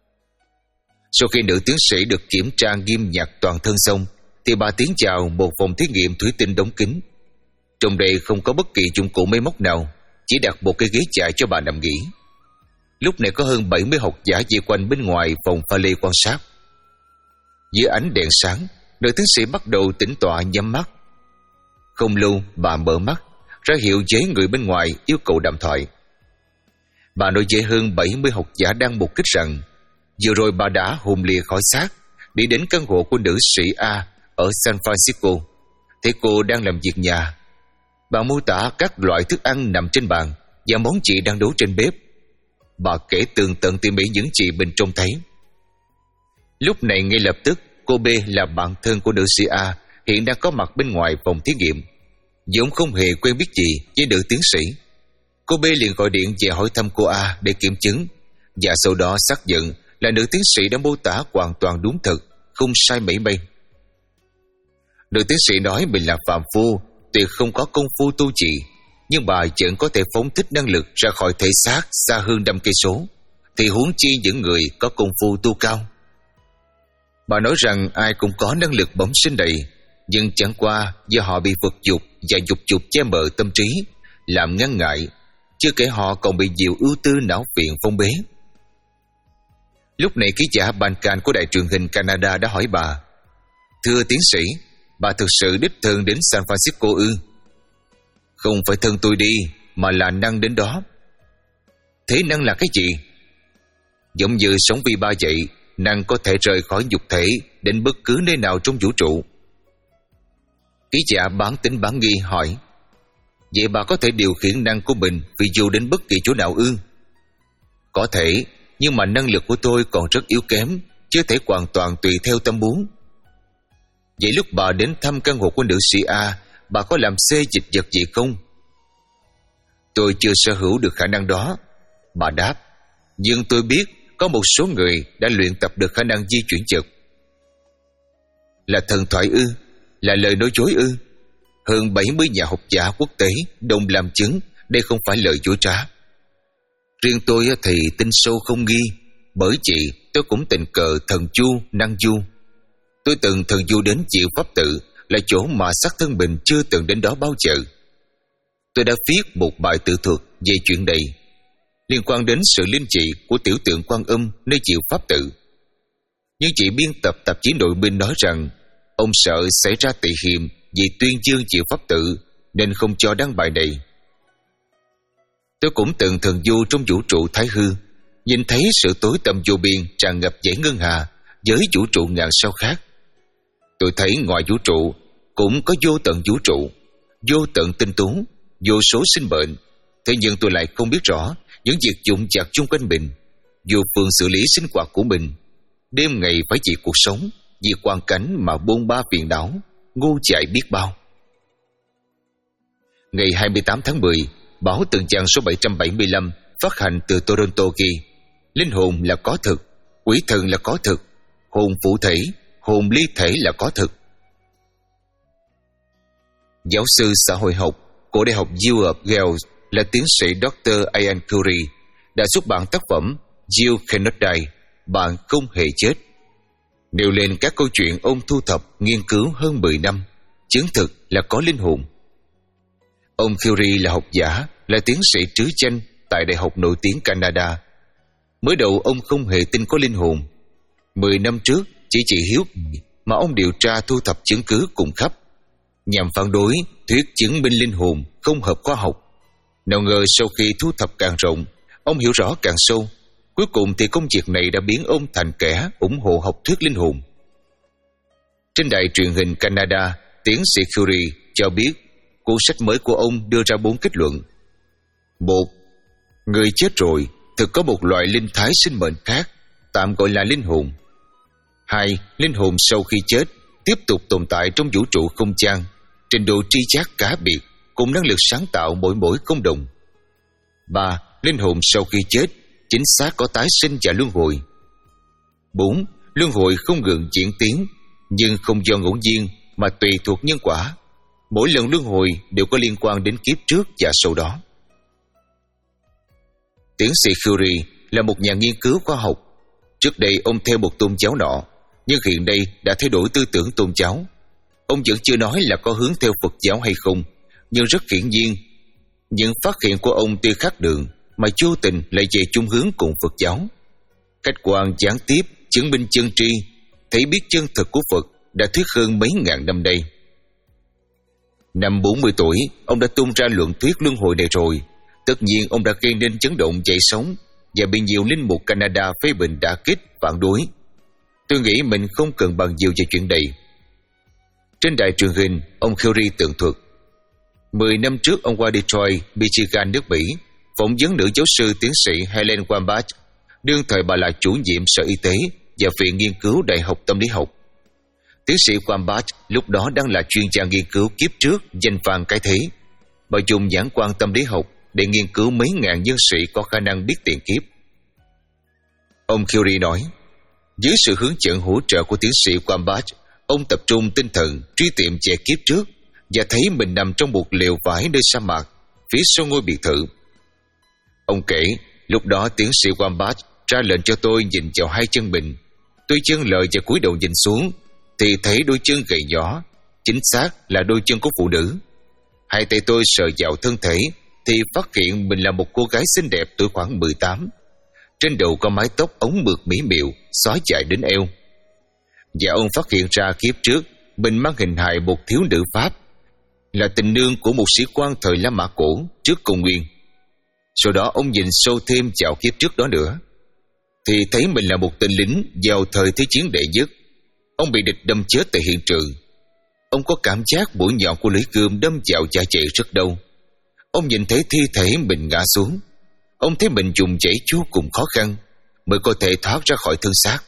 S1: Sau khi nữ tiến sĩ được kiểm tra nghiêm ngặt toàn thân xong, thì bà tiến vào một phòng thí nghiệm thủy tinh đóng kín. Trong đây không có bất kỳ dụng cụ máy móc nào, chỉ đặt một cái ghế chạy cho bà nằm nghỉ. Lúc này có hơn bảy mươi học giả vây quanh bên ngoài phòng pha lê quan sát. Dưới ánh đèn sáng, nữ tiến sĩ bắt đầu tĩnh tọa nhắm mắt. Không lâu bà mở mắt, ra hiệu với người bên ngoài yêu cầu đàm thoại. Bà nói với hơn bảy mươi học giả đang mục kích rằng vừa rồi bà đã hồn lìa khỏi xác, đi đến căn hộ của nữ sĩ A ở San Francisco. Thấy cô đang làm việc nhà. Bà mô tả các loại thức ăn nằm trên bàn và món chị đang nấu trên bếp. Bà kể tường tận tỉ mỉ những gì mình trông thấy. Lúc này ngay lập tức, cô B là bạn thân của nữ sĩ A hiện đang có mặt bên ngoài phòng thí nghiệm. Dũng không hề quen biết gì với nữ tiến sĩ. Cô B liền gọi điện về hỏi thăm cô A để kiểm chứng, và sau đó xác nhận là nữ tiến sĩ đã mô tả hoàn toàn đúng thật, không sai mảy may. Nữ tiến sĩ nói mình là phàm phu, tuyệt không có công phu tu trì, nhưng bà vẫn có thể phóng thích năng lực ra khỏi thể xác xa hơn năm cây số, thì huống chi những người có công phu tu cao. Bà nói rằng ai cũng có năng lực bẩm sinh này, nhưng chẳng qua do họ bị vật dục và dục dục che mờ tâm trí, làm ngăn ngại, chưa kể họ còn bị nhiều ưu tư não phiền phong bế. Lúc này ký giả Bancan của đài truyền hình Canada đã hỏi bà: "Thưa tiến sĩ, bà thực sự đích thân đến San Francisco ư?" "Không phải thân tôi đi, mà là năng đến đó." "Thế năng là cái gì?" "Giống như sóng vi ba vậy, năng có thể rời khỏi nhục thể đến bất cứ nơi nào trong vũ trụ." Ký giả bán tính bán nghi hỏi: "Vậy bà có thể điều khiển năng của mình vì dù đến bất kỳ chỗ nào ư?" "Có thể, nhưng mà năng lực của tôi còn rất yếu kém, chưa thể hoàn toàn tùy theo tâm muốn." "Vậy lúc bà đến thăm căn hộ của nữ sĩ A, bà có làm xê dịch vật gì không?" "Tôi chưa sở hữu được khả năng đó," bà đáp, "nhưng tôi biết có một số người đã luyện tập được khả năng di chuyển vật." "Là thần thoại ư? Là lời nói dối ư?" Hơn bảy mươi nhà học giả quốc tế đồng làm chứng đây không phải lời dối trá. Riêng tôi thì tin sâu không nghi, bởi vậy tôi cũng tình cờ thần du, năng du. Tôi từng thần du đến Diệu Pháp Tự, là chỗ mà xác thân mình chưa từng đến đó bao giờ. Tôi đã viết một bài tự thuật về chuyện này, liên quan đến sự linh trị của tiểu tượng Quan Âm nơi Diệu Pháp Tự. Nhưng chị biên tập tạp chí Nội Minh nói rằng ông sợ xảy ra tị hiềm vì tuyên dương Diệu Pháp Tự nên không cho đăng bài này. Tôi cũng từng thần du trong vũ trụ Thái Hư, nhìn thấy sự tối tăm vô biên tràn ngập dãy ngân hà với vũ trụ ngàn sao khác. Tôi thấy ngoài vũ trụ cũng có vô tận vũ trụ, vô tận tinh tú, vô số sinh mệnh. Thế nhưng tôi lại không biết rõ những việc vụn vặt chung quanh mình, vô phương xử lý sinh hoạt của mình. Đêm ngày phải vì cuộc sống, vì hoàn cảnh mà bôn ba phiền não, ngu dại biết bao. Ngày hai mươi tám tháng mười, báo Tường Giang số bảy trăm bảy mươi lăm phát hành từ Toronto ghi: linh hồn là có thực, quỷ thần là có thực, hồn phụ thể, hồn ly thể là có thực. Giáo sư xã hội học của Đại học U of Wales là tiến sĩ doctor Ian Curry đã xuất bản tác phẩm You Cannot Die, bạn không hề chết, nêu lên các câu chuyện ông thu thập nghiên cứu hơn mười năm, chứng thực là có linh hồn. Ông Curry là học giả, là tiến sĩ trứ danh tại Đại học nổi tiếng Canada. Mới đầu ông không hề tin có linh hồn. Mười năm trước, chỉ chỉ hiếu mà ông điều tra thu thập chứng cứ cùng khắp, nhằm phản đối thuyết chứng minh linh hồn không hợp khoa học. Nào ngờ sau khi thu thập càng rộng, ông hiểu rõ càng sâu. Cuối cùng thì công việc này đã biến ông thành kẻ ủng hộ học thuyết linh hồn. Trên đài truyền hình Canada, tiến sĩ Curry cho biết cuốn sách mới của ông đưa ra bốn kết luận. Một, người chết rồi thực có một loại linh thái sinh mệnh khác, tạm gọi là linh hồn. Hai, linh hồn sau khi chết tiếp tục tồn tại trong vũ trụ không gian, trình độ tri giác cá biệt cùng năng lực sáng tạo mỗi mỗi không đồng. Ba, linh hồn sau khi chết chính xác có tái sinh và luân hồi. Bốn, luân hồi không ngừng diễn tiến, nhưng không do ngẫu nhiên mà tùy thuộc nhân quả. Mỗi lần luân hồi đều có liên quan đến kiếp trước và sau đó. Tiến sĩ Curry là một nhà nghiên cứu khoa học. Trước đây ông theo một tôn giáo nọ, nhưng hiện nay đã thay đổi tư tưởng tôn giáo. Ông vẫn chưa nói là có hướng theo Phật giáo hay không, nhưng rất hiển nhiên, những phát hiện của ông tuy khác đường mà vô tình lại về chung hướng cùng Phật giáo. Khách quan gián tiếp chứng minh chân tri, thấy biết chân thực của Phật đã thuyết hơn mấy ngàn năm đây. Năm bốn mươi tuổi, ông đã tung ra luận thuyết luân hồi này rồi. Tất nhiên ông đã gây nên chấn động dậy sóng và bị nhiều linh mục Canada phê bình đả kích, phản đối. Tôi nghĩ mình không cần bàn nhiều về chuyện này. Trên đài truyền hình, ông Curry tường thuật: Mười năm trước ông qua Detroit, Michigan, nước Mỹ, phỏng vấn nữ giáo sư tiến sĩ Helen Wambach, đương thời bà là chủ nhiệm Sở Y tế và Viện Nghiên cứu Đại học Tâm lý học. Tiến sĩ Wambach lúc đó đang là chuyên gia nghiên cứu kiếp trước danh vang cái thế. Bà dùng nhãn quan tâm lý học để nghiên cứu mấy ngàn nhân sĩ có khả năng biết tiền kiếp. Ông Curry nói, dưới sự hướng dẫn hỗ trợ của tiến sĩ Wambach, ông tập trung tinh thần truy tìm về kiếp trước và thấy mình nằm trong một lều vải nơi sa mạc, phía sau ngôi biệt thự. Ông kể, lúc đó tiến sĩ Wambach ra lệnh cho tôi nhìn vào hai chân mình. Tôi dâng lời và cúi đầu nhìn xuống, thì thấy đôi chân gầy nhỏ, chính xác là đôi chân của phụ nữ. Hai tay tôi sờ vào thân thể thì phát hiện mình là một cô gái xinh đẹp tuổi khoảng mười tám. Trên đầu có mái tóc ống mượt mỹ miều, xõa dài đến eo. Và ông phát hiện ra kiếp trước mình mang hình hài một thiếu nữ Pháp, là tình nương của một sĩ quan thời La Mã cổ trước công nguyên. Sau đó ông nhìn sâu thêm vào kiếp trước đó nữa, thì thấy mình là một tên lính vào thời Thế chiến đệ nhất. Ông bị địch đâm chết tại hiện trường. Ông có cảm giác mũi nhọn của lưỡi cơm đâm vào dạ dày rất đau. Ông nhìn thấy thi thể mình ngã xuống. Ông thấy mình dùng giãy vô cùng khó khăn mới có thể thoát ra khỏi thân xác.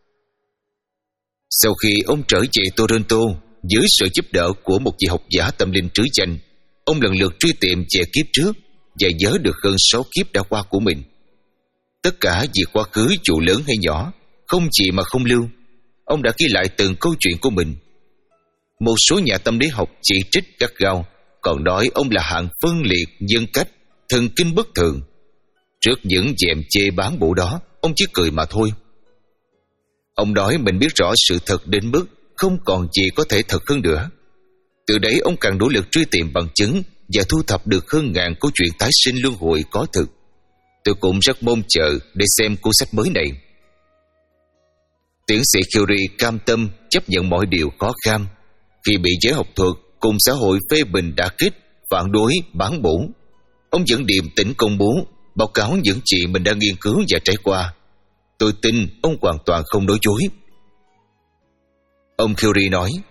S1: Sau khi ông trở về Toronto, dưới sự giúp đỡ của một vị học giả tâm linh trứ danh, ông lần lượt truy tìm về kiếp trước và nhớ được hơn sáu kiếp đã qua của mình. Tất cả việc quá khứ dù lớn hay nhỏ, không gì mà không lưu. Ông đã ghi lại từng câu chuyện của mình. Một số nhà tâm lý học chỉ trích gắt gao, còn nói ông là hạng phân liệt, nhân cách, thần kinh bất thường. Trước những dèm chê bán bộ đó, ông chỉ cười mà thôi. Ông nói mình biết rõ sự thật đến mức không còn gì có thể thật hơn nữa. Từ đấy ông càng nỗ lực truy tìm bằng chứng và thu thập được hơn ngàn câu chuyện tái sinh luân hồi có thực. Tôi cũng rất mong chờ để xem cuốn sách mới này. Tiến sĩ Curry cam tâm chấp nhận mọi điều khó khăn khi bị giới học thuật cùng xã hội phê bình đả kích, phản đối, bán bổ. Ông vẫn điềm tĩnh công bố, báo cáo những gì mình đang nghiên cứu và trải qua. Tôi tin ông hoàn toàn không nói dối. Ông Curry nói,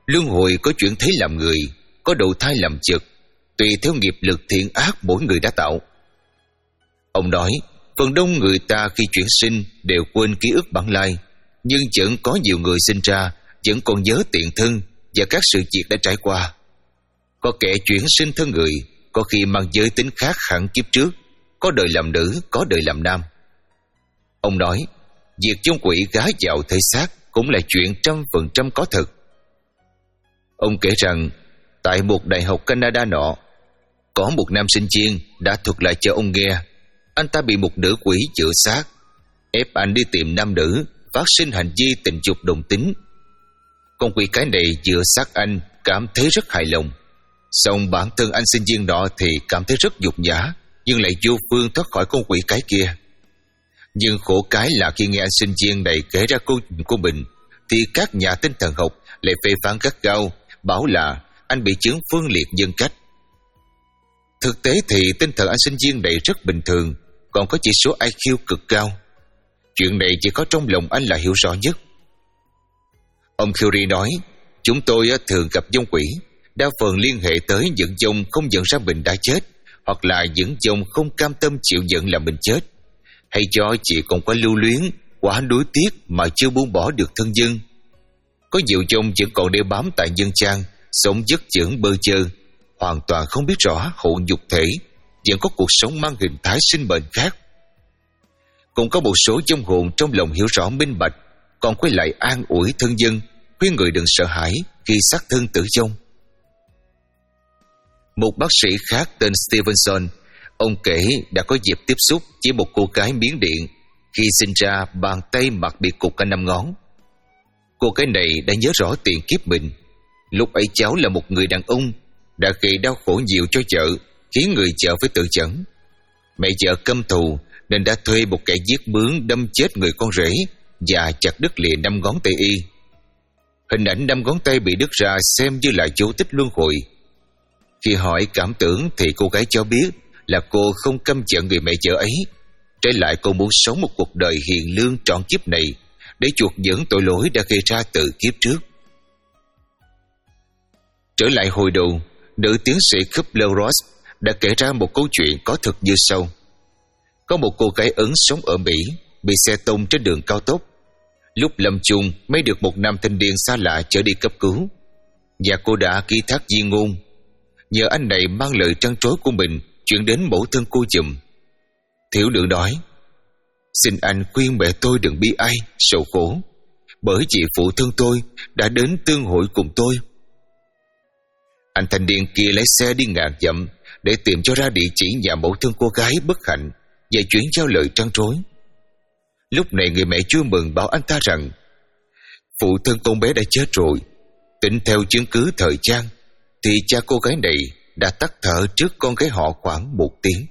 S1: Luân hồi có chuyển thế làm người, có đầu thai làm vật, tùy theo nghiệp lực thiện ác mỗi người đã tạo. Ông nói, phần đông người ta khi chuyển sinh đều quên ký ức bản lai, nhưng vẫn có nhiều người sinh ra vẫn còn nhớ tiền thân và các sự việc đã trải qua. Có kẻ chuyển sinh thân người, có khi mang giới tính khác hẳn kiếp trước, có đời làm nữ, có đời làm nam. Ông nói, việc chung quỷ gá vào thể xác cũng là chuyện trăm phần trăm có thật. Ông kể rằng, tại một đại học Canada nọ, có một nam sinh viên đã thuật lại cho ông nghe, anh ta bị một nữ quỷ chữa xác, ép anh đi tìm nam nữ, phát sinh hành vi tình dục đồng tính. Con quỷ cái này vừa xác anh, cảm thấy rất hài lòng. Song bản thân anh sinh viên nọ thì cảm thấy rất nhục nhã, nhưng lại vô phương thoát khỏi con quỷ cái kia. Nhưng khổ cái là khi nghe anh sinh viên này kể ra câu chuyện của mình, thì các nhà tinh thần học lại phê phán gắt gao, bảo là anh bị chứng phân liệt nhân cách. Thực tế thì tinh thần anh sinh viên này rất bình thường, còn có chỉ số I Q cực cao. Chuyện này chỉ có trong lòng anh là hiểu rõ nhất. Ông Curie nói, chúng tôi thường gặp vong quỷ, đa phần liên hệ tới những vong không nhận ra mình đã chết, hoặc là những vong không cam tâm chịu nhận là mình chết, hay do chỉ còn quá lưu luyến, quá nuối tiếc mà chưa buông bỏ được thân nhân. Có nhiều vong vẫn còn đeo bám tại nhân gian, sống dứt chưởng bơ chơ, hoàn toàn không biết rõ hồn nhục thể vẫn có cuộc sống mang hình thái sinh mệnh khác. Cũng có một số vong hồn trong lòng hiểu rõ minh bạch, còn quay lại an ủi thân nhân, khuyên người đừng sợ hãi khi xác thân tử vong. Một bác sĩ khác tên Stevenson, ông kể đã có dịp tiếp xúc với một cô gái Miến Điện. Khi sinh ra, bàn tay mặt bị cụt cả năm ngón. Cô gái này đã nhớ rõ tiền kiếp mình. Lúc ấy cháu là một người đàn ông, đã gây đau khổ nhiều cho vợ, khiến người vợ phải tự chẩn. Mẹ vợ căm thù nên đã thuê một kẻ giết mướn đâm chết người con rể và chặt đứt lìa năm ngón tay y. Hình ảnh năm ngón tay bị đứt ra xem như là dấu tích luân hồi. Khi hỏi cảm tưởng thì cô gái cho biết là cô không căm giận người mẹ vợ ấy, trái lại cô muốn sống một cuộc đời hiền lương trọn kiếp này để chuộc những tội lỗi đã gây ra từ kiếp trước. Trở lại hồi đầu, nữ tiến sĩ Kubler-Ross đã kể ra một câu chuyện có thật như sau. Có một cô gái Ấn sống ở Mỹ bị xe tông trên đường cao tốc. Lúc lâm chung mới được một nam thanh niên xa lạ chở đi cấp cứu, và cô đã ký thác di ngôn nhờ anh này mang lời trăn trối của mình chuyển đến mẫu thân cô giùm. Thiếu nữ nói, xin anh khuyên mẹ tôi đừng bi ai, sầu khổ, bởi vì phụ thân tôi đã đến tương hội cùng tôi. Anh thanh niên kia lái xe đi ngàn dặm để tìm cho ra địa chỉ nhà mẫu thân cô gái bất hạnh và chuyển giao lời trăn trối. Lúc này người mẹ vui mừng bảo anh ta rằng phụ thân con bé đã chết rồi. Tính theo chứng cứ thời gian thì cha cô gái này đã tắt thở trước con gái họ khoảng một tiếng.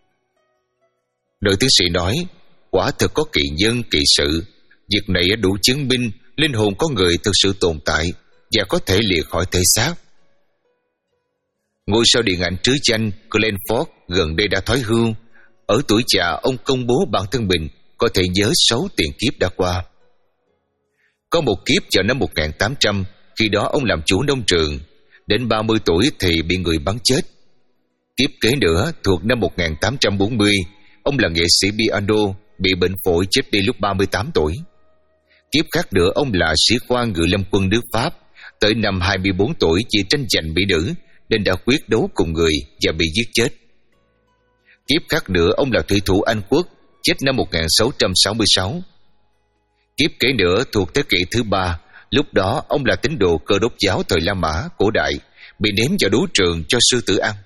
S1: Nữ tiến sĩ nói, quả thật có kỳ nhân kỳ sự. Việc này đủ chứng minh linh hồn con người thực sự tồn tại và có thể lìa khỏi thể xác. Ngôi sao điện ảnh trứ danh Glenn Ford gần đây đã thoái hưu. Ở tuổi già, ông công bố bản thân mình có thể nhớ sáu tiền kiếp đã qua. Có một kiếp vào năm một nghìn tám trăm, khi đó ông làm chủ nông trường. Đến ba mươi tuổi thì bị người bắn chết. Kiếp kế nữa thuộc năm một nghìn tám trăm bốn mươi, ông là nghệ sĩ piano, bị bệnh phổi chết đi lúc ba mươi tám tuổi. Kiếp khác nữa ông là sĩ quan ngự lâm quân nước Pháp, tới năm hai mươi bốn tuổi chỉ tranh giành mỹ nữ nên đã quyết đấu cùng người và bị giết chết. Kiếp khác nữa ông là thủy thủ Anh quốc, chết năm một nghìn sáu trăm sáu mươi sáu. Kiếp kế nữa thuộc thế kỷ thứ ba, lúc đó ông là tín đồ Cơ Đốc giáo thời La Mã cổ đại, bị ném vào đấu trường cho sư tử ăn.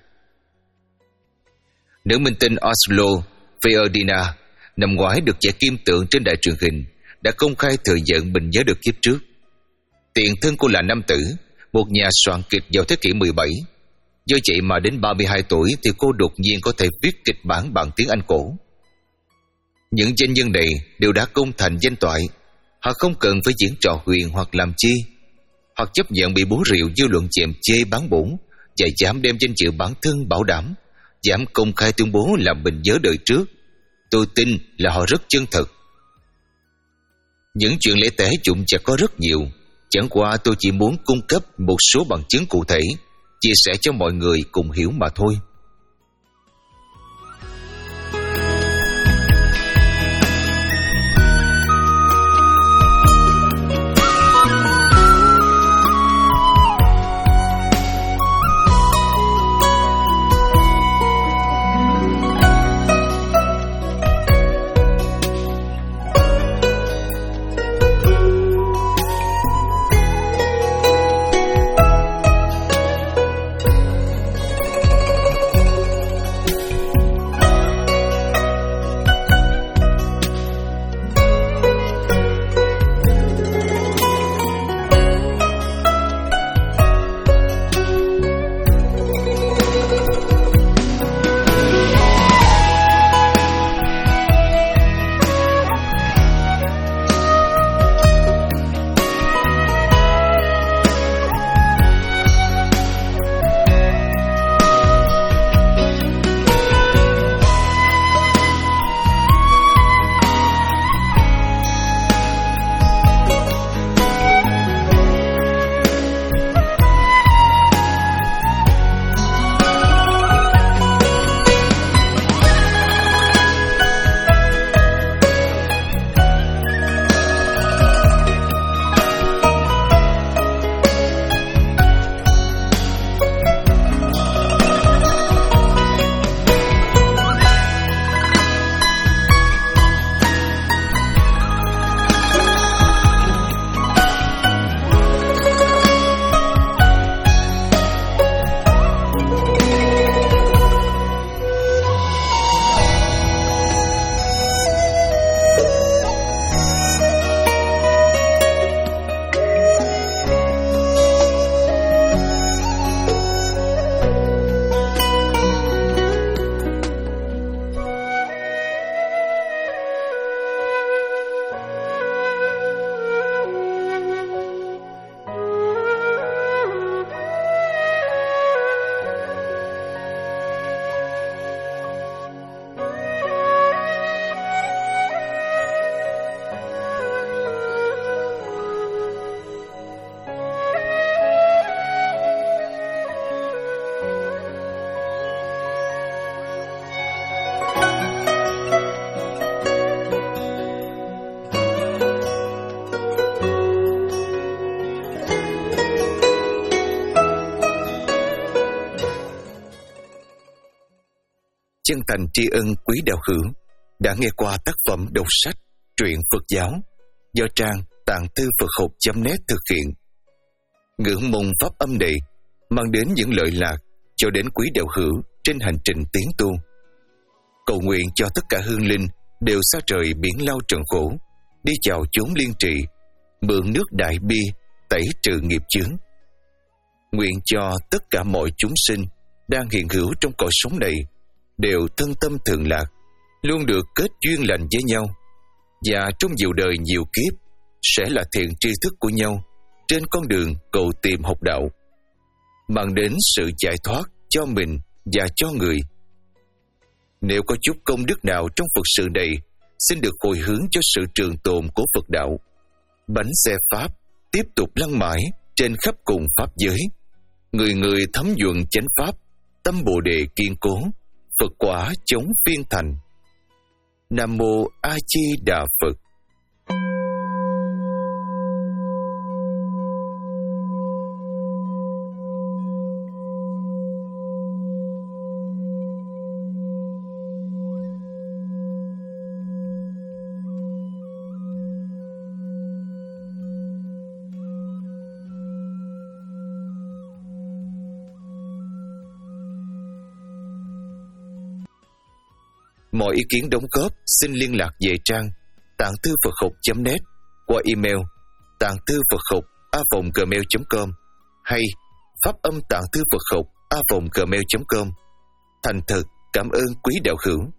S1: Nữ minh tinh Oslo Ferdinand năm ngoái được giải kim tượng trên đài truyền hình đã công khai thừa nhận mình nhớ được kiếp trước. Tiền thân cô là nam tử, một nhà soạn kịch vào thế kỷ mười bảy. Do vậy mà đến ba mươi hai tuổi thì cô đột nhiên có thể viết kịch bản bằng tiếng Anh cổ. Những danh nhân này đều đã công thành danh toại. Họ không cần phải diễn trò huyền hoặc làm chi. Hoặc chấp nhận bị bố rìu dư luận chèm chê bán bổng và dám đem danh dự bản thân bảo đảm, dám công khai tuyên bố là mình nhớ đời trước. Tôi tin là họ rất chân thật. Những chuyện lễ tế dụng chả có rất nhiều. Chẳng qua tôi chỉ muốn cung cấp một số bằng chứng cụ thể, chia sẻ cho mọi người cùng hiểu mà thôi. Chân thành tri ân quý đạo hữu đã nghe qua tác phẩm đọc sách truyện Phật giáo do trang tạng thư Phật học chấm net thực hiện. Ngưỡng mong pháp âm này mang đến những lợi lạc cho đến quý đạo hữu trên hành trình tiến tu. Cầu nguyện cho tất cả hương linh đều xa trời biển lao trần khổ, đi chào chốn liên trị, mượn nước đại bi tẩy trừ nghiệp chướng. Nguyện cho tất cả mọi chúng sinh đang hiện hữu trong cõi sống này đều thân tâm thường lạc, luôn được kết duyên lành với nhau, và trong nhiều đời nhiều kiếp sẽ là thiện tri thức của nhau trên con đường cầu tìm học đạo, mang đến sự giải thoát cho mình và cho người. Nếu có chút công đức nào trong Phật sự này, xin được hồi hướng cho sự trường tồn của Phật đạo. Bánh xe Pháp tiếp tục lăn mãi trên khắp cùng Pháp giới, người người thấm nhuận chánh Pháp, tâm Bồ Đề kiên cố, Phật quả chống phiên thành. Nam Mô A Di Đà Phật. Mọi ý kiến đóng góp xin liên lạc về trang tạng thư Phật học chấm net qua email tạng thư Phật học a vòng gmail chấm com hay pháp âm tạng thư Phật học a vòng gmail chấm com. Thành thật cảm ơn quý đạo hữu.